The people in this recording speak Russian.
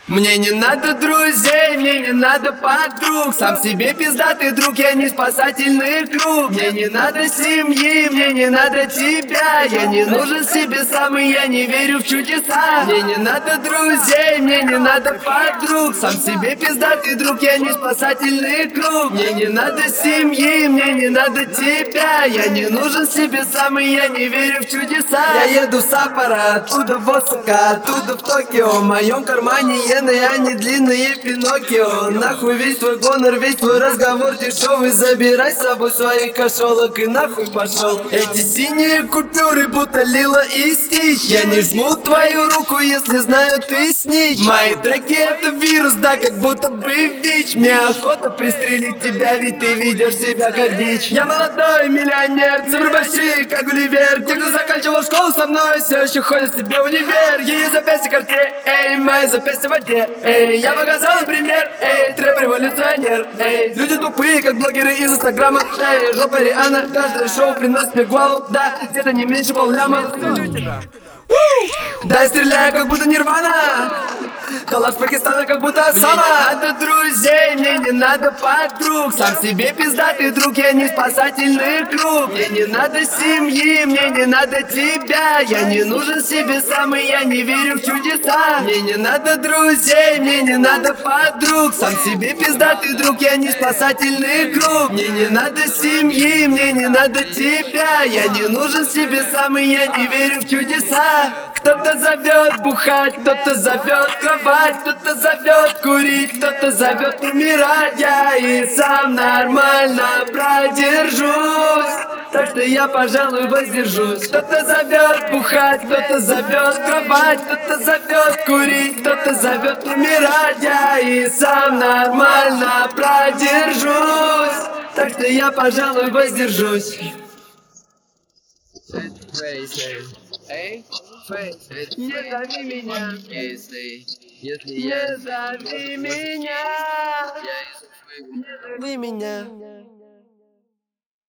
Мне не надо друзей, мне не надо подруг. Сам себе пиздатый друг, я не спасательный круг. Мне не надо семьи, мне не надо тебя. Я не нужен себе сам, и я не верю в чудеса. Мне не надо друзей, мне не надо подруг. Сам себе пиздатый друг, я не спасательный круг. Мне не надо семьи, мне не надо тебя. Я не нужен себе сам, и я не верю в чудеса. Я еду в Саппоро, оттуда в Осака, оттуда в Токио. В моем кармане а не длинные Пиноккио. Нахуй весь твой гонор, весь твой разговор дешевый. Забирай с собой своих кошелок и нахуй пошел. Эти синие купюры будто Лила и Стич. Я не жму твою руку, если знаю ты снич. Мои треки это вирус, да, как будто бы ВИЧ. Мне охота пристрелить тебя, ведь ты ведешь себя как дичь. Я молодой миллионер, цифры большие, как Гулливер. Те, кто заканчивал школу со мной, все еще ходят себе в универ. Ее запястье карте, эй, мои запястья в воде. Эй, я показал пример, эй, трэп-революционер. Эй, люди тупые, как блогеры из инстаграма. Эй, жопа Риана, каждое шоу приносит мне гвалу. Да, где-то не меньше полляма. Да, я стреляю, как будто Нирвана. Халат Пакистана, как будто Осама. Мне не надо друзей, мне не надо подруг. Сам себе пиздатый друг, я не спасательный круг. Мне не надо семьи, мне не надо тебя. Я не нужен себе сам, и я не верю в чудеса. Мне не надо друзей, мне не надо подруг. Сам себе пиздатый друг, я не спасательный круг. Мне не надо семьи, мне не надо тебя. Я не нужен себе сам, и я не верю в чудеса. Кто-то зовет бухать, кто-то зовет кровать, кто-то зовет курить, кто-то зовет умирать. Я и сам нормально продержусь, так что я, пожалуй, воздержусь. Кто-то зовет бухать, кто-то зовет кровать, кто-то зовет курить, кто-то зовет умирать. Я и сам нормально продержусь, так что я, пожалуй, воздержусь. Эй, не зови меня, если не зови меня, не зови меня.